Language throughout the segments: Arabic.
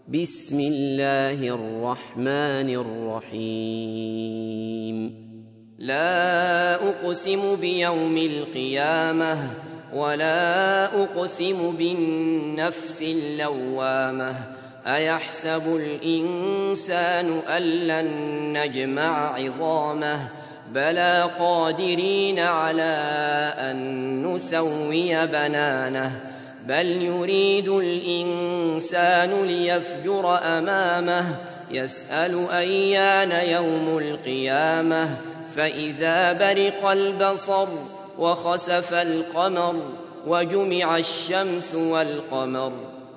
بسم الله الرحمن الرحيم لا أقسم بيوم القيامة ولا أقسم بالنفس اللوامة أيحسب الإنسان أن لن نجمع عظامه بلى قادرين على أن نسوي بنانه بل يريد الإنسان ليفجر أمامه يسأل أيان يوم القيامة فإذا برق البصر وخسف القمر وجمع الشمس والقمر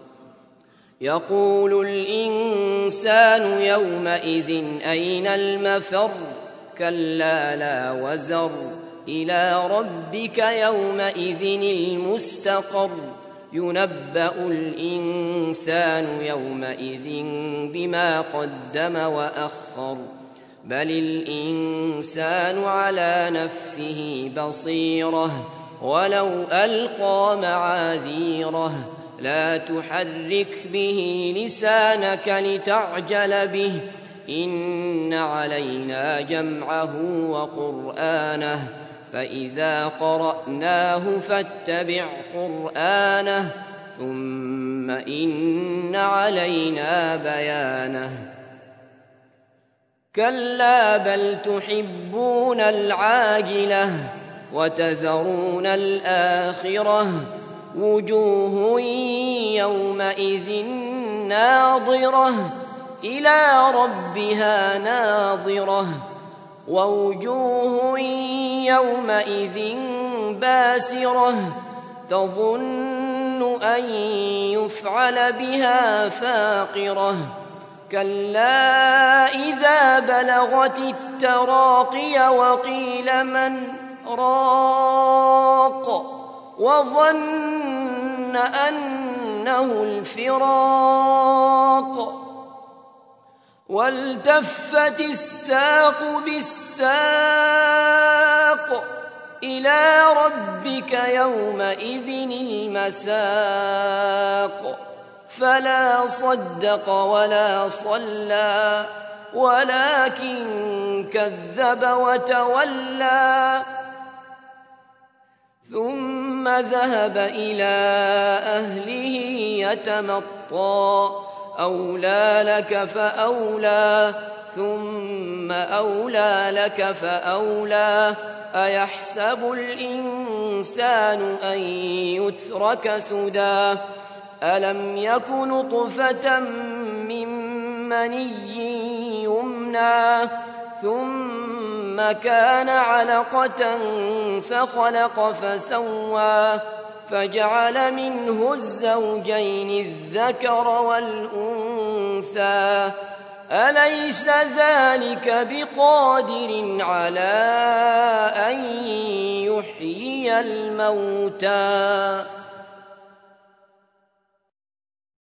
يقول الإنسان يومئذ أين المفر كلا لا وزر إلى ربك يومئذ المستقر ينبأ الإنسان يومئذ بما قدم وأخر بل الإنسان على نفسه بصيرة ولو ألقى معاذيره لا تحرك به لسانك لتعجل به إن علينا جمعه وقرآنه فإذا قرأناه فاتبع قرآنه ثم إن علينا بيانه كلا بل تحبون العاجلة وتذرون الآخرة وجوه يومئذ ناظرة إلى ربها ناظرة ووجوه يومئذ باسرة تظن أن يفعل بها فاقرة كلا إذا بلغت التراقي وقيل من راق وظن أنه الفراق والتفت الساق بالساق إلى ربك يومئذ المساق فلا صدق ولا صلى ولكن كذب وتولى ثم ذهب إلى أهله يتمطى أولى لك فأولى ثم أولى لك فأولى أيحسب الإنسان أن يترك سدى ألم يك نطفة من مني يمنى ثم كان علقة فخلق فسوى فجعل منه الزوجين الذكر والأنثى أليس ذلك بقادر على أن يحيي الموتى